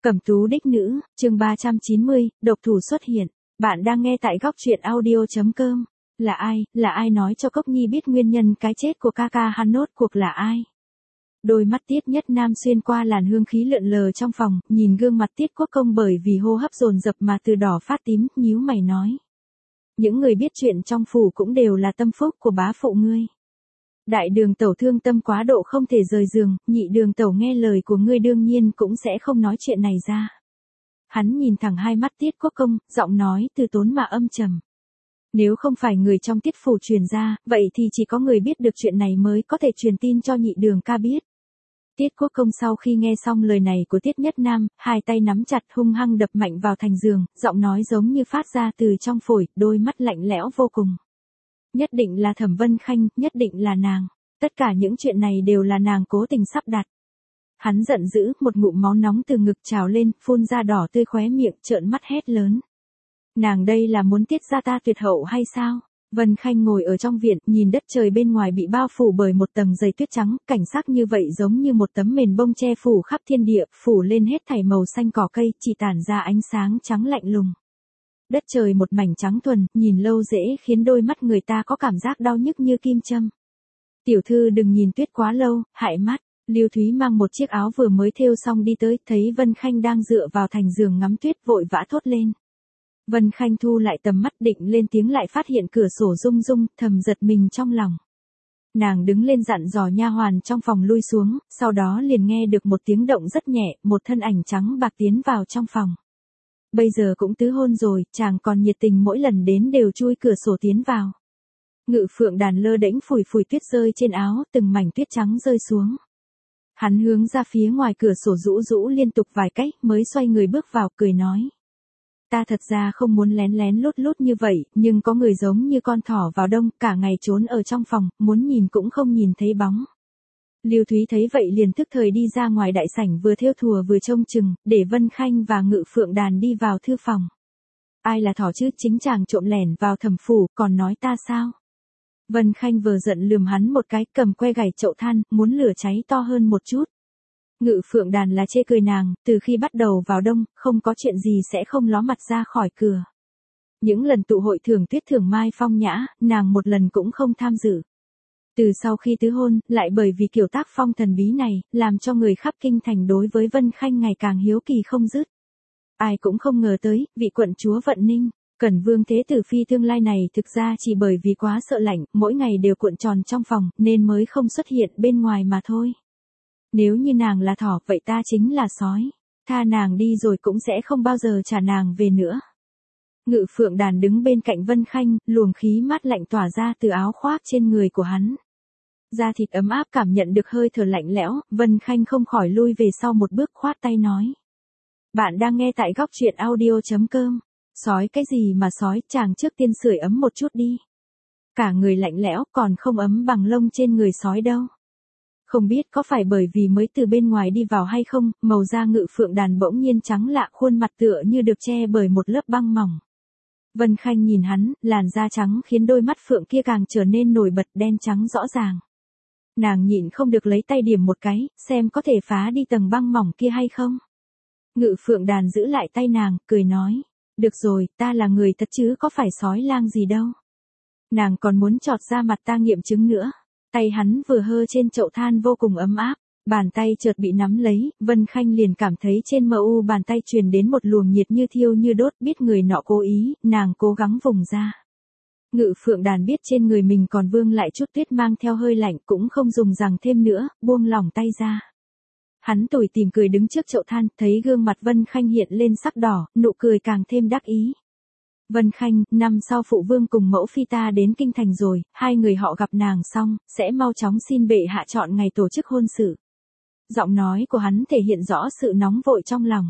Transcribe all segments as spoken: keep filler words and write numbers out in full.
Cẩm tú đích nữ, chương ba trăm chín mươi, độc thủ xuất hiện. Bạn đang nghe tại góc truyện audio.com. Là ai, là ai nói cho Cốc Nhi biết nguyên nhân cái chết của ca ca hắn nốt cuộc là ai? Đôi mắt Tiết Nhất Nam xuyên qua làn hương khí lượn lờ trong phòng, nhìn gương mặt Tiết Quốc Công bởi vì hô hấp dồn dập mà từ đỏ phát tím, nhíu mày nói. Những người biết chuyện trong phủ cũng đều là tâm phúc của bá phụ ngươi. Đại đường tẩu thương tâm quá độ không thể rời giường, nhị đường tẩu nghe lời của ngươi đương nhiên cũng sẽ không nói chuyện này ra. Hắn nhìn thẳng hai mắt Tiết Quốc Công, giọng nói từ tốn mà âm trầm. Nếu không phải người trong Tiết phủ truyền ra, vậy thì chỉ có người biết được chuyện này mới có thể truyền tin cho nhị đường ca biết. Tiết Quốc Công sau khi nghe xong lời này của Tiết Nhất Nam, hai tay nắm chặt hung hăng đập mạnh vào thành giường, giọng nói giống như phát ra từ trong phổi, đôi mắt lạnh lẽo vô cùng. Nhất định là Thẩm Vân Khanh, nhất định là nàng. Tất cả những chuyện này đều là nàng cố tình sắp đặt. Hắn giận dữ, một ngụm máu nóng từ ngực trào lên, phun ra đỏ tươi khóe miệng, trợn mắt hét lớn. Nàng đây là muốn tiết ra ta tuyệt hậu hay sao? Vân Khanh ngồi ở trong viện, nhìn đất trời bên ngoài bị bao phủ bởi một tầng dày tuyết trắng, cảnh sắc như vậy giống như một tấm mền bông che phủ khắp thiên địa, phủ lên hết thảy màu xanh cỏ cây, chỉ tản ra ánh sáng trắng lạnh lùng. Đất trời một mảnh trắng thuần, nhìn lâu dễ khiến đôi mắt người ta có cảm giác đau nhức như kim châm. Tiểu thư đừng nhìn tuyết quá lâu, hại mắt. Lưu Thúy mang một chiếc áo vừa mới thêu xong đi tới, thấy Vân Khanh đang dựa vào thành giường ngắm tuyết vội vã thốt lên. Vân Khanh thu lại tầm mắt định lên tiếng lại phát hiện cửa sổ rung rung, thầm giật mình trong lòng. Nàng đứng lên dặn dò nha hoàn trong phòng lui xuống, sau đó liền nghe được một tiếng động rất nhẹ, một thân ảnh trắng bạc tiến vào trong phòng. Bây giờ cũng tứ hôn rồi, chàng còn nhiệt tình mỗi lần đến đều chui cửa sổ tiến vào. Ngự Phượng Đàn lơ đễnh phủi phủi tuyết rơi trên áo, từng mảnh tuyết trắng rơi xuống. Hắn hướng ra phía ngoài cửa sổ rũ rũ liên tục vài cách mới xoay người bước vào cười nói. Ta thật ra không muốn lén lén lút lút như vậy, nhưng có người giống như con thỏ vào đông, cả ngày trốn ở trong phòng, muốn nhìn cũng không nhìn thấy bóng. Lưu Thúy thấy vậy liền tức thời đi ra ngoài đại sảnh vừa thêu thùa vừa trông chừng, để Vân Khanh và Ngự Phượng Đàn đi vào thư phòng. Ai là thỏ chứ, chính chàng trộm lẻn vào Thẩm phủ, còn nói ta sao? Vân Khanh vừa giận lườm hắn một cái, cầm que gảy chậu than, muốn lửa cháy to hơn một chút. Ngự Phượng Đàn là chê cười nàng, từ khi bắt đầu vào đông, không có chuyện gì sẽ không ló mặt ra khỏi cửa. Những lần tụ hội thưởng tuyết thưởng mai phong nhã, nàng một lần cũng không tham dự. Từ sau khi tứ hôn, lại bởi vì kiểu tác phong thần bí này, làm cho người khắp kinh thành đối với Vân Khanh ngày càng hiếu kỳ không dứt. Ai cũng không ngờ tới, vị quận chúa Vận Ninh, Cẩn Vương Thế Tử Phi tương lai này thực ra chỉ bởi vì quá sợ lạnh, mỗi ngày đều cuộn tròn trong phòng, nên mới không xuất hiện bên ngoài mà thôi. Nếu như nàng là thỏ, vậy ta chính là sói. Tha nàng đi rồi cũng sẽ không bao giờ trả nàng về nữa. Ngự Phượng Đàn đứng bên cạnh Vân Khanh, luồng khí mát lạnh tỏa ra từ áo khoác trên người của hắn. Da thịt ấm áp cảm nhận được hơi thở lạnh lẽo, Vân Khanh không khỏi lui về sau một bước khoát tay nói. Bạn đang nghe tại góc truyện audio.com. Sói cái gì mà sói, chàng trước tiên sưởi ấm một chút đi. Cả người lạnh lẽo còn không ấm bằng lông trên người sói đâu. Không biết có phải bởi vì mới từ bên ngoài đi vào hay không, màu da Ngự Phượng Đàn bỗng nhiên trắng lạ, khuôn mặt tựa như được che bởi một lớp băng mỏng. Vân Khanh nhìn hắn, làn da trắng khiến đôi mắt phượng kia càng trở nên nổi bật đen trắng rõ ràng. Nàng nhịn không được lấy tay điểm một cái, xem có thể phá đi tầng băng mỏng kia hay không. Ngự Phượng Đàn giữ lại tay nàng, cười nói. Được rồi, ta là người thật chứ có phải sói lang gì đâu. Nàng còn muốn chọt ra mặt ta nghiệm chứng nữa. Tay hắn vừa hơ trên chậu than vô cùng ấm áp, bàn tay chợt bị nắm lấy, Vân Khanh liền cảm thấy trên mờ u bàn tay truyền đến một luồng nhiệt như thiêu như đốt, biết người nọ cố ý, nàng cố gắng vùng ra. Ngự Phượng Đàn biết trên người mình còn vương lại chút tuyết mang theo hơi lạnh, cũng không dùng rằng thêm nữa, buông lỏng tay ra. Hắn tủi tìm cười đứng trước chậu than, thấy gương mặt Vân Khanh hiện lên sắc đỏ, nụ cười càng thêm đắc ý. Vân Khanh, năm sau phụ vương cùng mẫu phi ta đến kinh thành rồi, hai người họ gặp nàng xong, sẽ mau chóng xin bệ hạ chọn ngày tổ chức hôn sự. Giọng nói của hắn thể hiện rõ sự nóng vội trong lòng.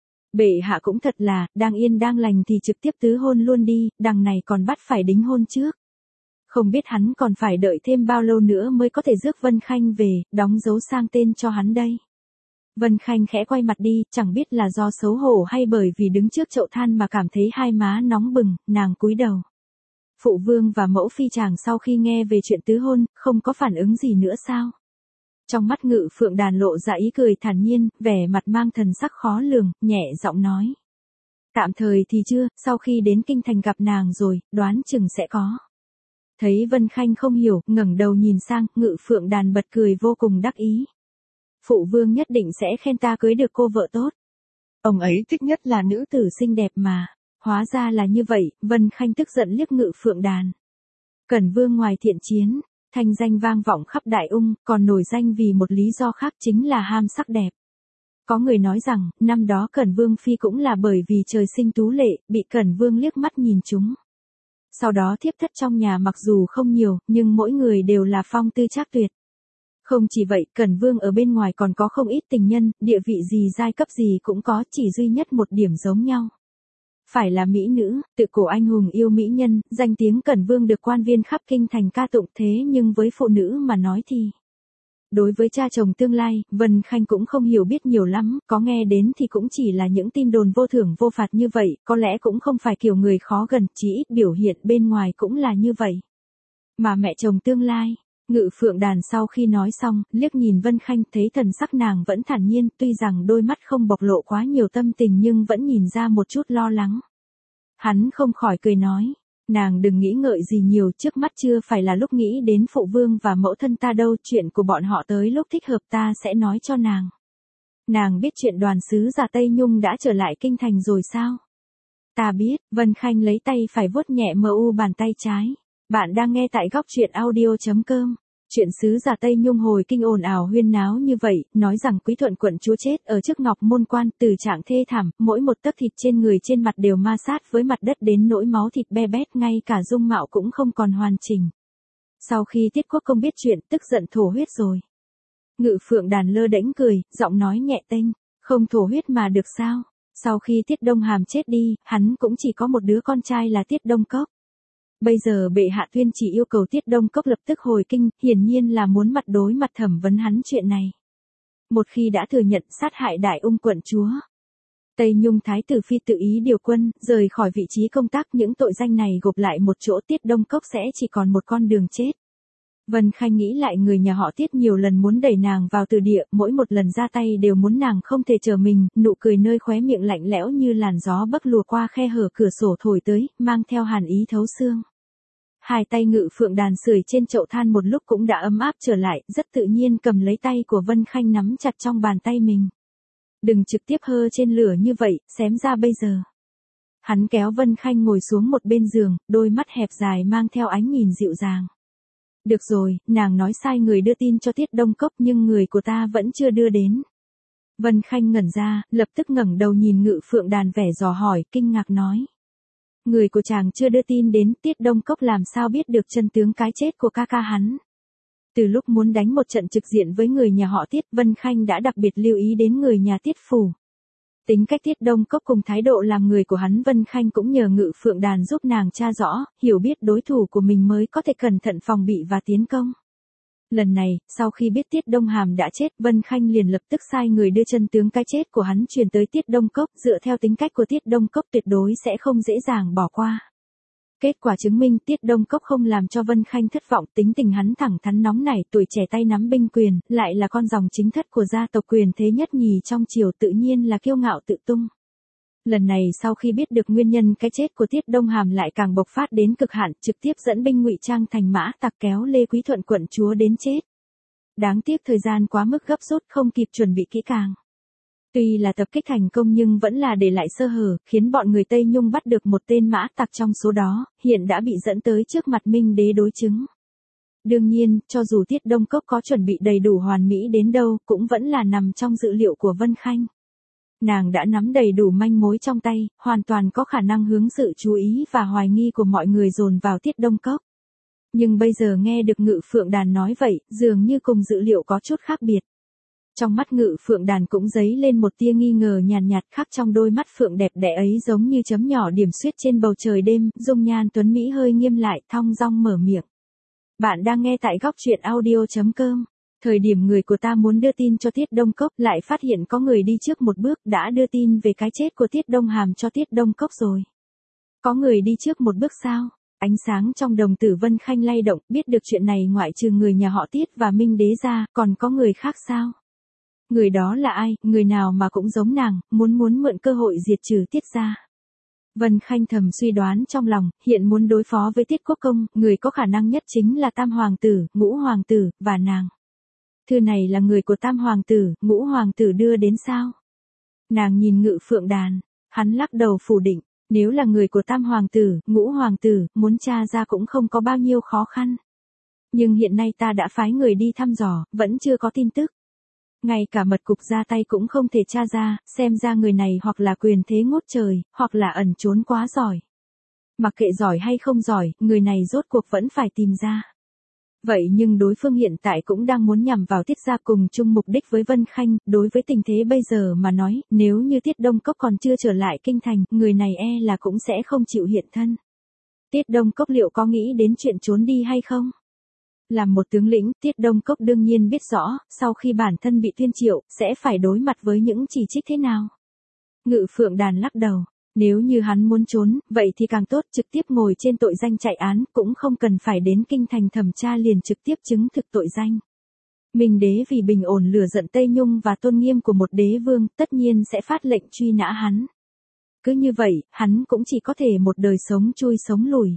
Bệ hạ cũng thật là, đang yên đang lành thì trực tiếp tứ hôn luôn đi, đằng này còn bắt phải đính hôn trước. Không biết hắn còn phải đợi thêm bao lâu nữa mới có thể rước Vân Khanh về, đóng dấu sang tên cho hắn đây. Vân Khanh khẽ quay mặt đi, chẳng biết là do xấu hổ hay bởi vì đứng trước chậu than mà cảm thấy hai má nóng bừng, nàng cúi đầu. Phụ vương và mẫu phi chàng sau khi nghe về chuyện tứ hôn, không có phản ứng gì nữa sao? Trong mắt Ngự Phượng Đàn lộ ra ý cười thản nhiên, vẻ mặt mang thần sắc khó lường, nhẹ giọng nói. Tạm thời thì chưa, sau khi đến kinh thành gặp nàng rồi, đoán chừng sẽ có. Thấy Vân Khanh không hiểu, ngẩng đầu nhìn sang, Ngự Phượng Đàn bật cười vô cùng đắc ý. Phụ vương nhất định sẽ khen ta cưới được cô vợ tốt. Ông ấy thích nhất là nữ tử xinh đẹp mà. Hóa ra là như vậy, Vân Khanh tức giận liếc Ngự Phượng Đàn. Cẩn vương ngoài thiện chiến, thanh danh vang vọng khắp Đại Ung, còn nổi danh vì một lý do khác chính là ham sắc đẹp. Có người nói rằng, năm đó Cẩn Vương Phi cũng là bởi vì trời sinh tú lệ, bị Cẩn Vương liếc mắt nhìn chúng. Sau đó thiếp thất trong nhà mặc dù không nhiều, nhưng mỗi người đều là phong tư trác tuyệt. Không chỉ vậy, Cẩn Vương ở bên ngoài còn có không ít tình nhân, địa vị gì giai cấp gì cũng có, chỉ duy nhất một điểm giống nhau. Phải là mỹ nữ, tự cổ anh hùng yêu mỹ nhân, danh tiếng Cẩn Vương được quan viên khắp kinh thành ca tụng, thế nhưng với phụ nữ mà nói thì... Đối với cha chồng tương lai, Vân Khanh cũng không hiểu biết nhiều lắm, có nghe đến thì cũng chỉ là những tin đồn vô thưởng vô phạt như vậy, có lẽ cũng không phải kiểu người khó gần, chỉ ít biểu hiện bên ngoài cũng là như vậy. Mà mẹ chồng tương lai, Ngự Phượng Đàn sau khi nói xong, liếc nhìn Vân Khanh thấy thần sắc nàng vẫn thản nhiên, tuy rằng đôi mắt không bộc lộ quá nhiều tâm tình nhưng vẫn nhìn ra một chút lo lắng. Hắn không khỏi cười nói. Nàng đừng nghĩ ngợi gì nhiều, trước mắt chưa phải là lúc nghĩ đến phụ vương và mẫu thân ta đâu, chuyện của bọn họ tới lúc thích hợp ta sẽ nói cho nàng. Nàng biết chuyện đoàn sứ giả Tây Nhung đã trở lại kinh thành rồi sao? Ta biết, Vân Khanh lấy tay phải vuốt nhẹ mờ u bàn tay trái. Bạn đang nghe tại góc truyện audio chấm com. Chuyện sứ giả Tây Nhung hồi kinh ồn ào huyên náo như vậy, nói rằng Quý Thuận quận chúa chết ở trước Ngọc Môn Quan, từ trạng thê thảm, mỗi một tấc thịt trên người trên mặt đều ma sát với mặt đất đến nỗi máu thịt be bét, ngay cả dung mạo cũng không còn hoàn chỉnh. Sau khi Tiết Quốc Công biết chuyện, tức giận thổ huyết rồi. Ngự Phượng Đàn lơ đễnh cười, giọng nói nhẹ tênh, không thổ huyết mà được sao? Sau khi Tiết Đông Hàm chết đi, hắn cũng chỉ có một đứa con trai là Tiết Đông Cốc. Bây giờ bệ hạ tuyên chỉ yêu cầu Tiết Đông Cốc lập tức hồi kinh, hiển nhiên là muốn mặt đối mặt thẩm vấn hắn chuyện này. Một khi đã thừa nhận sát hại Đại Ung quận chúa, Tây Nhung Thái tử Phi tự ý điều quân, rời khỏi vị trí công tác, những tội danh này gộp lại một chỗ, Tiết Đông Cốc sẽ chỉ còn một con đường chết. Vân Khanh nghĩ lại người nhà họ Tiết nhiều lần muốn đẩy nàng vào từ địa, mỗi một lần ra tay đều muốn nàng không thể chờ mình, nụ cười nơi khóe miệng lạnh lẽo như làn gió bấc lùa qua khe hở cửa sổ thổi tới, mang theo hàn ý thấu xương. Hai tay Ngự Phượng Đàn sưởi trên chậu than một lúc cũng đã ấm áp trở lại, rất tự nhiên cầm lấy tay của Vân Khanh nắm chặt trong bàn tay mình. Đừng trực tiếp hơ trên lửa như vậy, xém ra bây giờ. Hắn kéo Vân Khanh ngồi xuống một bên giường, đôi mắt hẹp dài mang theo ánh nhìn dịu dàng. Được rồi, nàng nói sai người đưa tin cho Tiết Đông Cốc nhưng người của ta vẫn chưa đưa đến. Vân Khanh ngẩn ra, lập tức ngẩng đầu nhìn Ngự Phượng Đàn vẻ dò hỏi, kinh ngạc nói. Người của chàng chưa đưa tin đến, Tiết Đông Cốc làm sao biết được chân tướng cái chết của ca ca hắn. Từ lúc muốn đánh một trận trực diện với người nhà họ Tiết, Vân Khanh đã đặc biệt lưu ý đến người nhà Tiết phủ. Tính cách Tiết Đông Cốc cùng thái độ làm người của hắn, Vân Khanh cũng nhờ Ngự Phượng Đàn giúp nàng tra rõ, hiểu biết đối thủ của mình mới có thể cẩn thận phòng bị và tiến công. Lần này, sau khi biết Tiết Đông Hàm đã chết, Vân Khanh liền lập tức sai người đưa chân tướng cái chết của hắn truyền tới Tiết Đông Cốc, dựa theo tính cách của Tiết Đông Cốc tuyệt đối sẽ không dễ dàng bỏ qua. Kết quả chứng minh Tiết Đông Cốc không làm cho Vân Khanh thất vọng, tính tình hắn thẳng thắn nóng nảy, tuổi trẻ tay nắm binh quyền, lại là con dòng chính thất của gia tộc quyền thế nhất nhì trong triều, tự nhiên là kiêu ngạo tự tung. Lần này sau khi biết được nguyên nhân cái chết của Tiết Đông Hàm lại càng bộc phát đến cực hạn, trực tiếp dẫn binh ngụy trang thành mã tặc kéo Lê Quý Thuận quận chúa đến chết. Đáng tiếc thời gian quá mức gấp rút, không kịp chuẩn bị kỹ càng. Tuy là tập kích thành công nhưng vẫn là để lại sơ hở, khiến bọn người Tây Nhung bắt được một tên mã tặc trong số đó, hiện đã bị dẫn tới trước mặt Minh đế đối chứng. Đương nhiên, cho dù Tiết Đông Cốc có chuẩn bị đầy đủ hoàn mỹ đến đâu, cũng vẫn là nằm trong dự liệu của Vân Khanh. Nàng đã nắm đầy đủ manh mối trong tay, hoàn toàn có khả năng hướng sự chú ý và hoài nghi của mọi người dồn vào Tiết Đông Cốc. Nhưng bây giờ nghe được Ngự Phượng Đàn nói vậy, dường như cùng dự liệu có chút khác biệt. Trong mắt Ngự Phượng Đàn cũng dấy lên một tia nghi ngờ nhàn nhạt, khác trong đôi mắt phượng đẹp đẽ ấy giống như chấm nhỏ điểm xuyết trên bầu trời đêm, dung nhan tuấn mỹ hơi nghiêm lại, thong dong mở miệng. Bạn đang nghe tại góc truyện audio chấm com. Thời điểm người của ta muốn đưa tin cho Tiết Đông Cốc, lại phát hiện có người đi trước một bước đã đưa tin về cái chết của Tiết Đông Hàm cho Tiết Đông Cốc rồi. Có người đi trước một bước sao? Ánh sáng trong đồng tử Vân Khanh lay động, biết được chuyện này ngoại trừ người nhà họ Tiết và Minh Đế ra, còn có người khác sao? Người đó là ai, người nào mà cũng giống nàng, muốn muốn mượn cơ hội diệt trừ Tiết gia. Vân Khanh thầm suy đoán trong lòng, hiện muốn đối phó với Tiết Quốc Công, người có khả năng nhất chính là Tam Hoàng tử, Ngũ Hoàng tử, và nàng. Thư này là người của Tam Hoàng tử, Ngũ Hoàng tử đưa đến sao? Nàng nhìn Ngự Phượng Đàn, hắn lắc đầu phủ định, nếu là người của Tam Hoàng tử, Ngũ Hoàng tử, muốn tra ra cũng không có bao nhiêu khó khăn. Nhưng hiện nay ta đã phái người đi thăm dò, vẫn chưa có tin tức. Ngay cả mật cục ra tay cũng không thể tra ra, xem ra người này hoặc là quyền thế ngút trời, hoặc là ẩn trốn quá giỏi. Mặc kệ giỏi hay không giỏi, người này rốt cuộc vẫn phải tìm ra. Vậy nhưng đối phương hiện tại cũng đang muốn nhằm vào Tiết gia cùng chung mục đích với Vân Khanh, đối với tình thế bây giờ mà nói, nếu như Tiết Đông Cốc còn chưa trở lại kinh thành, người này e là cũng sẽ không chịu hiện thân. Tiết Đông Cốc liệu có nghĩ đến chuyện trốn đi hay không? Làm một tướng lĩnh, Tiết Đông Cốc đương nhiên biết rõ, sau khi bản thân bị tuyên triệu, sẽ phải đối mặt với những chỉ trích thế nào. Ngự Phượng Đàn lắc đầu, nếu như hắn muốn trốn, vậy thì càng tốt, trực tiếp ngồi trên tội danh chạy án, cũng không cần phải đến kinh thành thẩm tra liền trực tiếp chứng thực tội danh. Minh Đế vì bình ổn lửa giận Tây Nhung và tôn nghiêm của một đế vương, tất nhiên sẽ phát lệnh truy nã hắn. Cứ như vậy, hắn cũng chỉ có thể một đời sống chui sống lùi.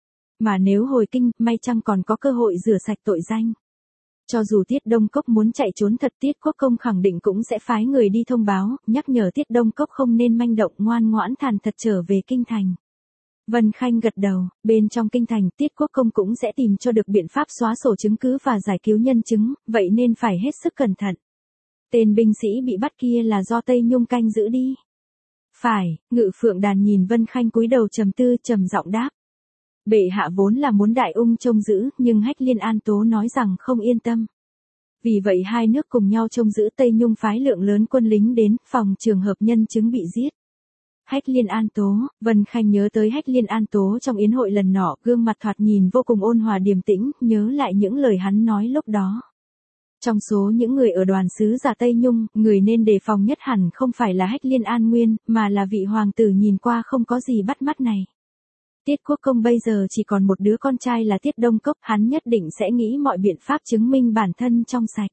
Mà nếu hồi kinh, may chăng còn có cơ hội rửa sạch tội danh. Cho dù Tiết Đông Cốc muốn chạy trốn thật, Tiết Quốc Công khẳng định cũng sẽ phái người đi thông báo, nhắc nhở Tiết Đông Cốc không nên manh động, ngoan ngoãn thản thật trở về kinh thành. Vân Khanh gật đầu, bên trong kinh thành, Tiết Quốc Công cũng sẽ tìm cho được biện pháp xóa sổ chứng cứ và giải cứu nhân chứng, vậy nên phải hết sức cẩn thận. Tên binh sĩ bị bắt kia là do Tây Nhung canh giữ đi. Phải, Ngự Phượng Đàn nhìn Vân Khanh cúi đầu trầm tư, trầm giọng đáp. Bệ hạ vốn là muốn Đại Ung trông giữ, nhưng Hách Liên An Tố nói rằng không yên tâm. Vì vậy hai nước cùng nhau trông giữ, Tây Nhung phái lượng lớn quân lính đến, phòng trường hợp nhân chứng bị giết. Hách Liên An Tố, Vân Khanh nhớ tới Hách Liên An Tố trong yến hội lần nọ, gương mặt thoạt nhìn vô cùng ôn hòa điềm tĩnh, nhớ lại những lời hắn nói lúc đó. Trong số những người ở đoàn sứ giả Tây Nhung, người nên đề phòng nhất hẳn không phải là Hách Liên An Nguyên, mà là vị hoàng tử nhìn qua không có gì bắt mắt này. Tiết Quốc Công bây giờ chỉ còn một đứa con trai là Tiết Đông Cốc, hắn nhất định sẽ nghĩ mọi biện pháp chứng minh bản thân trong sạch.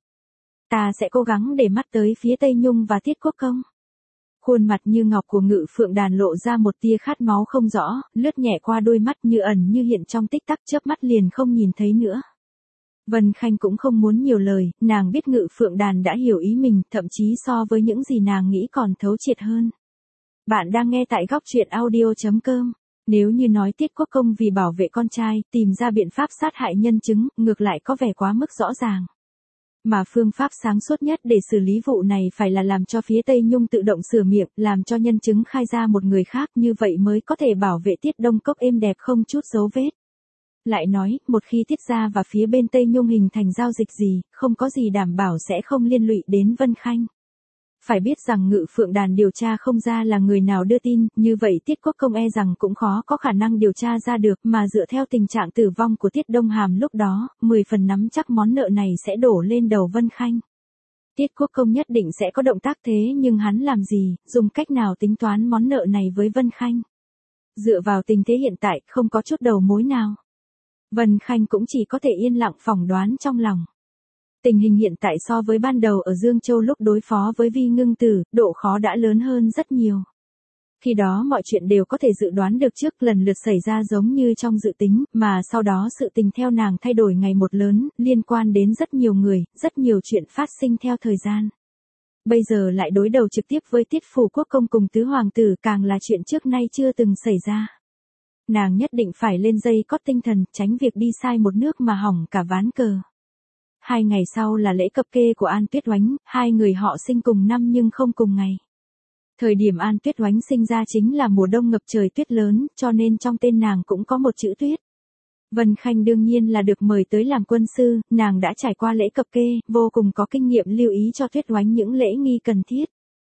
Ta sẽ cố gắng để mắt tới phía Tây Nhung và Tiết Quốc Công. Khuôn mặt như ngọc của Ngự Phượng Đàn lộ ra một tia khát máu không rõ, lướt nhẹ qua đôi mắt như ẩn như hiện trong tích tắc, chớp mắt liền không nhìn thấy nữa. Vân Khanh cũng không muốn nhiều lời, nàng biết Ngự Phượng Đàn đã hiểu ý mình, thậm chí so với những gì nàng nghĩ còn thấu triệt hơn. Bạn đang nghe tại góc truyện audio chấm com. Nếu như nói Tiết Quốc Công vì bảo vệ con trai, tìm ra biện pháp sát hại nhân chứng, ngược lại có vẻ quá mức rõ ràng. Mà phương pháp sáng suốt nhất để xử lý vụ này phải là làm cho phía Tây Nhung tự động sửa miệng, làm cho nhân chứng khai ra một người khác, như vậy mới có thể bảo vệ Tiết Đông Cốc êm đẹp không chút dấu vết. Lại nói, một khi Tiết gia và phía bên Tây Nhung hình thành giao dịch gì, không có gì đảm bảo sẽ không liên lụy đến Vân Khanh. Phải biết rằng Ngự Phượng Đàn điều tra không ra là người nào đưa tin, như vậy Tiết Quốc Công e rằng cũng khó có khả năng điều tra ra được, mà dựa theo tình trạng tử vong của Tiết Đông Hàm lúc đó, mười phần nắm chắc món nợ này sẽ đổ lên đầu Vân Khanh. Tiết Quốc Công nhất định sẽ có động tác thế, nhưng hắn làm gì, dùng cách nào tính toán món nợ này với Vân Khanh? Dựa vào tình thế hiện tại, không có chút đầu mối nào. Vân Khanh cũng chỉ có thể yên lặng phỏng đoán trong lòng. Tình hình hiện tại so với ban đầu ở Dương Châu lúc đối phó với Vi Ngưng Tử, độ khó đã lớn hơn rất nhiều. Khi đó mọi chuyện đều có thể dự đoán được trước, lần lượt xảy ra giống như trong dự tính, mà sau đó sự tình theo nàng thay đổi ngày một lớn, liên quan đến rất nhiều người, rất nhiều chuyện phát sinh theo thời gian. Bây giờ lại đối đầu trực tiếp với Tiết Phủ Quốc Công cùng Tứ Hoàng tử, càng là chuyện trước nay chưa từng xảy ra. Nàng nhất định phải lên dây cót tinh thần, tránh việc đi sai một nước mà hỏng cả ván cờ. Hai ngày sau là lễ cập kê của An Tuyết Oánh, hai người họ sinh cùng năm nhưng không cùng ngày. Thời điểm An Tuyết Oánh sinh ra chính là mùa đông ngập trời tuyết lớn, cho nên trong tên nàng cũng có một chữ tuyết. Vân Khanh đương nhiên là được mời tới làm quân sư, nàng đã trải qua lễ cập kê, vô cùng có kinh nghiệm lưu ý cho Tuyết Oánh những lễ nghi cần thiết.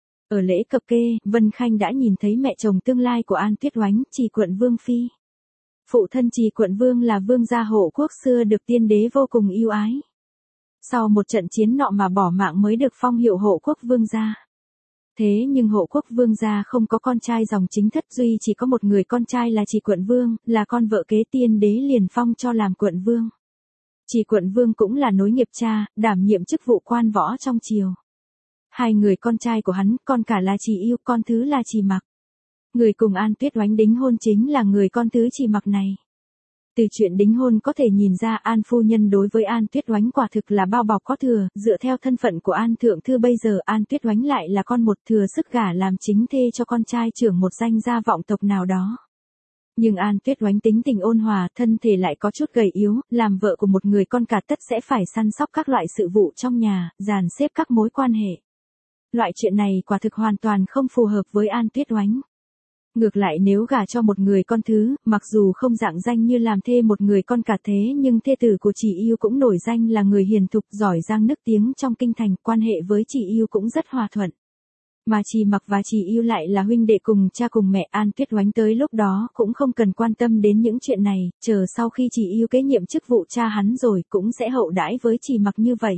Ở lễ cập kê, Vân Khanh đã nhìn thấy mẹ chồng tương lai của An Tuyết Oánh, Trì Quận Vương Phi. Phụ thân Trì Quận Vương là vương gia hộ quốc xưa được tiên đế vô cùng yêu ái. Sau một trận chiến nọ mà bỏ mạng mới được phong hiệu hộ quốc vương gia. Thế nhưng Hộ Quốc Vương gia không có con trai dòng chính thất, duy chỉ có một người con trai là Chỉ Quận Vương, là con vợ kế tiên đế liền phong cho làm quận vương. Chỉ Quận Vương cũng là nối nghiệp cha, đảm nhiệm chức vụ quan võ trong triều. Hai người con trai của hắn, con cả là Chỉ Yêu, con thứ là Chỉ Mặc. Người cùng An Tuyết Oánh đính hôn chính là người con thứ Chỉ Mặc này. Từ chuyện đính hôn có thể nhìn ra An phu nhân đối với An Tuyết Oánh quả thực là bao bọc có thừa, dựa theo thân phận của An thượng thư bây giờ An Tuyết Oánh lại là con một, thừa sức gả làm chính thê cho con trai trưởng một danh gia vọng tộc nào đó. Nhưng An Tuyết Oánh tính tình ôn hòa, thân thể lại có chút gầy yếu, làm vợ của một người con cả tất sẽ phải săn sóc các loại sự vụ trong nhà, dàn xếp các mối quan hệ. Loại chuyện này quả thực hoàn toàn không phù hợp với An Tuyết Oánh. Ngược lại nếu gả cho một người con thứ, mặc dù không dạng danh như làm thê một người con cả thế nhưng thê tử của Chỉ Yêu cũng nổi danh là người hiền thục giỏi giang nức tiếng trong kinh thành, quan hệ với Chỉ Yêu cũng rất hòa thuận. Mà Chỉ Mặc và Chỉ Yêu lại là huynh đệ cùng cha cùng mẹ, An Tuyết Oánh tới lúc đó cũng không cần quan tâm đến những chuyện này, chờ sau khi Chỉ Yêu kế nhiệm chức vụ cha hắn rồi cũng sẽ hậu đãi với Chỉ Mặc như vậy.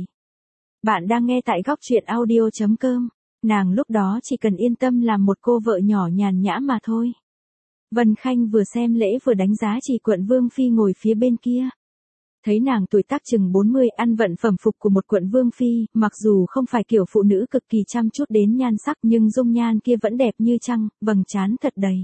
Bạn đang nghe tại góc truyện audio chấm com. Nàng lúc đó chỉ cần yên tâm làm một cô vợ nhỏ nhàn nhã mà thôi. Vân Khanh vừa xem lễ vừa đánh giá Chỉ Quận Vương phi ngồi phía bên kia. Thấy nàng tuổi tác chừng bốn mươi, ăn vận phẩm phục của một quận vương phi, mặc dù không phải kiểu phụ nữ cực kỳ chăm chút đến nhan sắc nhưng dung nhan kia vẫn đẹp như trăng, vầng trán thật đầy.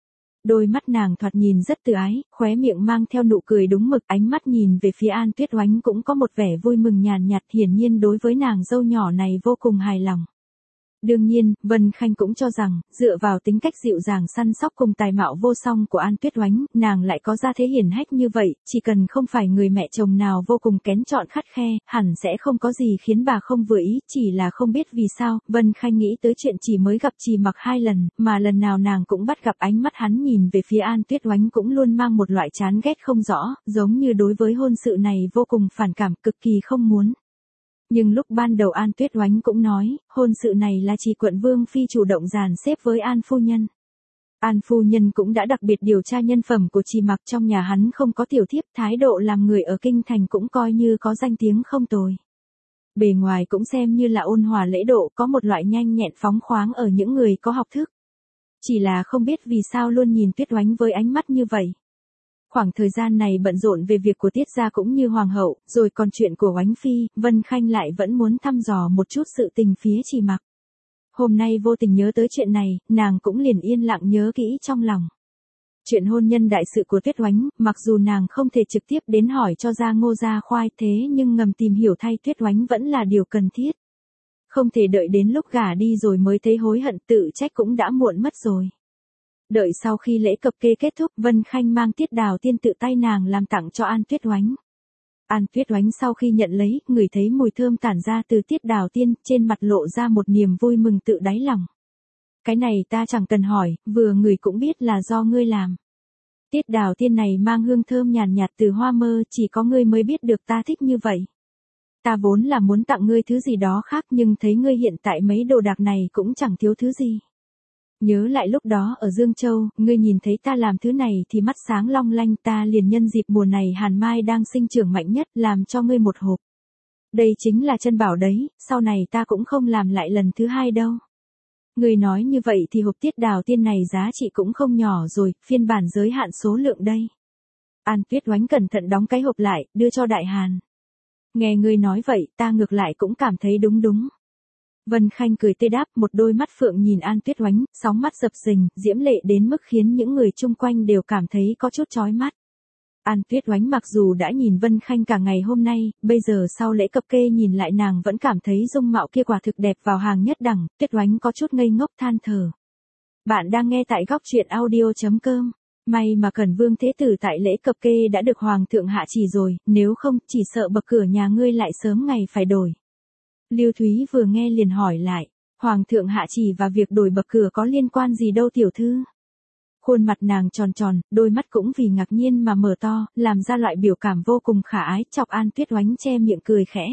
Đôi mắt nàng thoạt nhìn rất từ ái, khóe miệng mang theo nụ cười đúng mực, ánh mắt nhìn về phía An Tuyết Oánh cũng có một vẻ vui mừng nhàn nhạt, hiển nhiên đối với nàng dâu nhỏ này vô cùng hài lòng. Đương nhiên, Vân Khanh cũng cho rằng, dựa vào tính cách dịu dàng săn sóc cùng tài mạo vô song của An Tuyết Oánh, nàng lại có gia thế hiển hách như vậy, chỉ cần không phải người mẹ chồng nào vô cùng kén chọn khắt khe, hẳn sẽ không có gì khiến bà không vừa ý, chỉ là không biết vì sao, Vân Khanh nghĩ tới chuyện chỉ mới gặp Chỉ Mặc hai lần, mà lần nào nàng cũng bắt gặp ánh mắt hắn nhìn về phía An Tuyết Oánh cũng luôn mang một loại chán ghét không rõ, giống như đối với hôn sự này vô cùng phản cảm, cực kỳ không muốn. Nhưng lúc ban đầu An Tuyết Oánh cũng nói, hôn sự này là Chỉ Quận Vương phi chủ động dàn xếp với An phu nhân. An phu nhân cũng đã đặc biệt điều tra nhân phẩm của Chỉ Mặc, trong nhà hắn không có tiểu thiếp, thái độ làm người ở kinh thành cũng coi như có danh tiếng không tồi. Bề ngoài cũng xem như là ôn hòa lễ độ, có một loại nhanh nhẹn phóng khoáng ở những người có học thức. Chỉ là không biết vì sao luôn nhìn Tuyết Oánh với ánh mắt như vậy. Khoảng thời gian này bận rộn về việc của Tiết gia cũng như hoàng hậu, rồi còn chuyện của Oánh phi, Vân Khanh lại vẫn muốn thăm dò một chút sự tình phía Chỉ Mặc. Hôm nay vô tình nhớ tới chuyện này, nàng cũng liền yên lặng nhớ kỹ trong lòng. Chuyện hôn nhân đại sự của Tuyết Oánh, mặc dù nàng không thể trực tiếp đến hỏi cho ra Ngô Gia Khoai thế nhưng ngầm tìm hiểu thay Tuyết Oánh vẫn là điều cần thiết. Không thể đợi đến lúc gả đi rồi mới thấy hối hận, tự trách cũng đã muộn mất rồi. Đợi sau khi lễ cập kê kết thúc, Vân Khanh mang tiết đào tiên tự tay nàng làm tặng cho An Tuyết Oánh. An Tuyết Oánh sau khi nhận lấy, ngửi thấy mùi thơm tản ra từ tiết đào tiên, trên mặt lộ ra một niềm vui mừng tự đáy lòng. Cái này ta chẳng cần hỏi, vừa ngửi cũng biết là do ngươi làm. Tiết đào tiên này mang hương thơm nhàn nhạt từ hoa mơ, chỉ có ngươi mới biết được ta thích như vậy. Ta vốn là muốn tặng ngươi thứ gì đó khác nhưng thấy ngươi hiện tại mấy đồ đạc này cũng chẳng thiếu thứ gì. Nhớ lại lúc đó ở Dương Châu, ngươi nhìn thấy ta làm thứ này thì mắt sáng long lanh, ta liền nhân dịp mùa này hàn mai đang sinh trưởng mạnh nhất làm cho ngươi một hộp. Đây chính là chân bảo đấy, sau này ta cũng không làm lại lần thứ hai đâu. Ngươi nói như vậy thì hộp tiết đào tiên này giá trị cũng không nhỏ rồi, phiên bản giới hạn số lượng đây. An Tuyết Oánh cẩn thận đóng cái hộp lại, đưa cho Đại Hàn. Nghe ngươi nói vậy, ta ngược lại cũng cảm thấy đúng đúng. Vân Khanh cười tươi đáp, một đôi mắt phượng nhìn An Tuyết Oánh, sóng mắt dập dềnh, diễm lệ đến mức khiến những người chung quanh đều cảm thấy có chút chói mắt. An Tuyết Oánh mặc dù đã nhìn Vân Khanh cả ngày hôm nay, bây giờ sau lễ cập kê nhìn lại nàng vẫn cảm thấy dung mạo kia quả thực đẹp vào hàng nhất đẳng, Tuyết Oánh có chút ngây ngốc than thở. Bạn đang nghe tại góc truyện audio chấm com. May mà Cẩn Vương Thế Tử tại lễ cập kê đã được Hoàng thượng hạ chỉ rồi, nếu không chỉ sợ bậc cửa nhà ngươi lại sớm ngày phải đổi. Lưu Thúy vừa nghe liền hỏi lại, Hoàng thượng hạ chỉ và việc đổi bậc cửa có liên quan gì đâu tiểu thư? Khuôn mặt nàng tròn tròn, đôi mắt cũng vì ngạc nhiên mà mở to, làm ra loại biểu cảm vô cùng khả ái, chọc An Tuyết Oánh che miệng cười khẽ.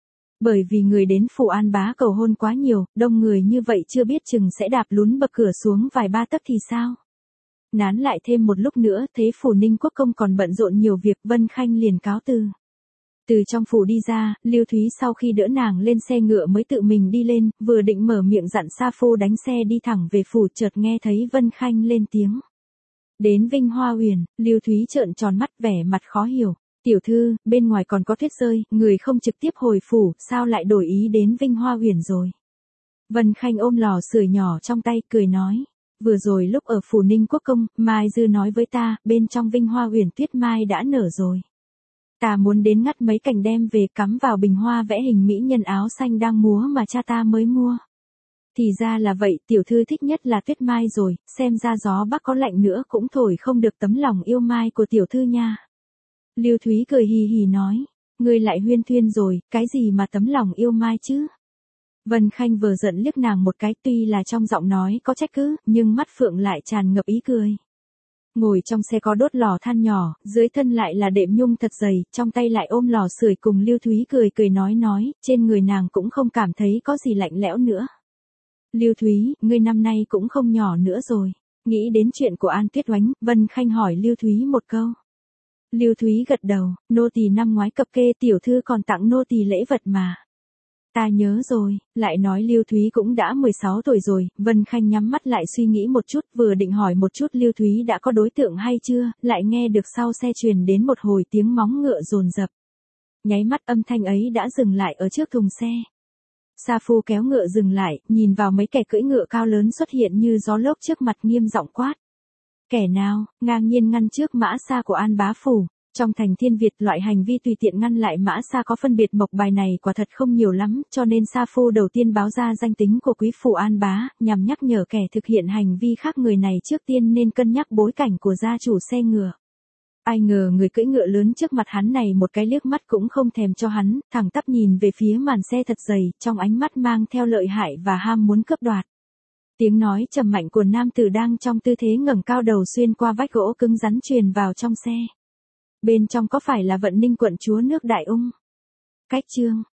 Bởi vì người đến phủ An Bá cầu hôn quá nhiều, đông người như vậy chưa biết chừng sẽ đạp lún bậc cửa xuống vài ba tấc thì sao? Nán lại thêm một lúc nữa, thấy phủ Ninh Quốc công còn bận rộn nhiều việc, Vân Khanh liền cáo từ. Từ trong phủ đi ra, Lưu Thúy sau khi đỡ nàng lên xe ngựa mới tự mình đi lên, vừa định mở miệng dặn Sa Phu đánh xe đi thẳng về phủ chợt nghe thấy Vân Khanh lên tiếng. Đến Vinh Hoa Uyển, Lưu Thúy trợn tròn mắt vẻ mặt khó hiểu. Tiểu thư, bên ngoài còn có tuyết rơi, người không trực tiếp hồi phủ, sao lại đổi ý đến Vinh Hoa Uyển rồi? Vân Khanh ôm lò sưởi nhỏ trong tay, cười nói. Vừa rồi lúc ở phủ Ninh Quốc Công, Mai Dư nói với ta, bên trong Vinh Hoa Uyển tuyết mai đã nở rồi. Ta muốn đến ngắt mấy cành đem về cắm vào bình hoa vẽ hình mỹ nhân áo xanh đang múa mà cha ta mới mua. Thì ra là vậy, tiểu thư thích nhất là tuyết mai rồi, xem ra gió bắc có lạnh nữa cũng thổi không được tấm lòng yêu mai của tiểu thư nha. Lưu Thúy cười hì hì nói, ngươi lại huyên thuyên rồi, cái gì mà tấm lòng yêu mai chứ? Vân Khanh vừa giận liếc nàng một cái, tuy là trong giọng nói có trách cứ, nhưng mắt phượng lại tràn ngập ý cười. Ngồi trong xe có đốt lò than nhỏ, dưới thân lại là đệm nhung thật dày, trong tay lại ôm lò sưởi cùng Lưu Thúy cười cười nói nói, trên người nàng cũng không cảm thấy có gì lạnh lẽo nữa. Lưu Thúy, ngươi năm nay cũng không nhỏ nữa rồi. Nghĩ đến chuyện của An Tuyết Oánh, Vân Khanh hỏi Lưu Thúy một câu. Lưu Thúy gật đầu, nô tỳ năm ngoái cập kê tiểu thư còn tặng nô tỳ lễ vật mà. Ta nhớ rồi, lại nói Lưu Thúy cũng đã mười sáu tuổi rồi, Vân Khanh nhắm mắt lại suy nghĩ một chút, vừa định hỏi một chút Lưu Thúy đã có đối tượng hay chưa, lại nghe được sau xe truyền đến một hồi tiếng móng ngựa dồn dập. Nháy mắt âm thanh ấy đã dừng lại ở trước thùng xe. Sa Phu kéo ngựa dừng lại, nhìn vào mấy kẻ cưỡi ngựa cao lớn xuất hiện như gió lốc trước mặt nghiêm giọng quát. Kẻ nào, ngang nhiên ngăn trước mã xa của An Bá Phủ. Trong thành Thiên Việt loại hành vi tùy tiện ngăn lại mã xa có phân biệt mộc bài này quả thật không nhiều lắm, cho nên Sa Phu đầu tiên báo ra danh tính của quý phủ An Bá, nhằm nhắc nhở kẻ thực hiện hành vi khác người này trước tiên nên cân nhắc bối cảnh của gia chủ xe ngựa. Ai ngờ người cưỡi ngựa lớn trước mặt hắn này một cái liếc mắt cũng không thèm cho hắn, thẳng tắp nhìn về phía màn xe thật dày, trong ánh mắt mang theo lợi hại và ham muốn cướp đoạt. Tiếng nói trầm mạnh của nam tử đang trong tư thế ngẩng cao đầu xuyên qua vách gỗ cứng rắn truyền vào trong xe. Bên trong có phải là Vận Ninh quận chúa nước Đại Ung? Cách chương